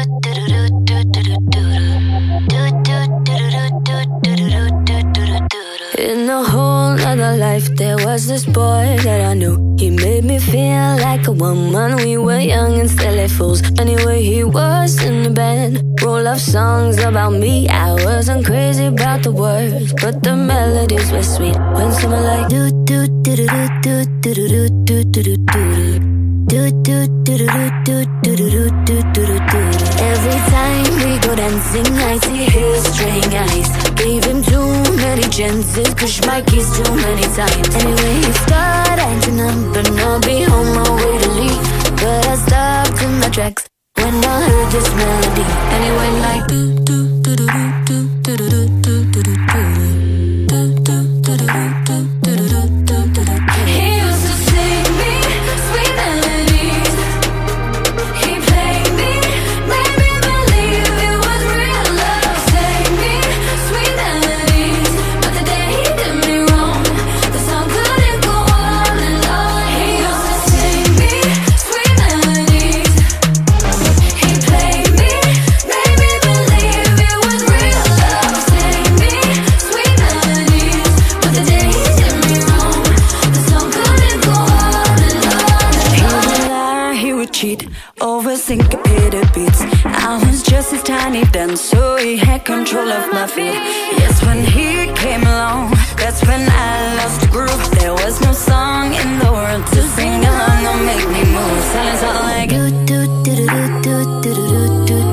In a whole other life, there was this boy that I knew. He made me feel like a woman. We were young and silly fools. Anyway, he was in the band. Wrote love songs about me. I wasn't crazy about the words, but the melodies were sweet. When someone like do do do do do do do do do do do. Every time we go dancing, I see his straying eyes. Gave him too many chances, pushed my keys too many times. Anyway, he started acting up, but I'll be on my way to leave. But I stopped in my tracks when I heard this melody. And it went like do do do do do do do do do do do. Over syncopated beats. I was just his tiny dance, so he had control of my feet. Yes, when he came along, that's when I lost the groove. There was no song in the world to sing along or make me move. Silence all like do do do do do do do do.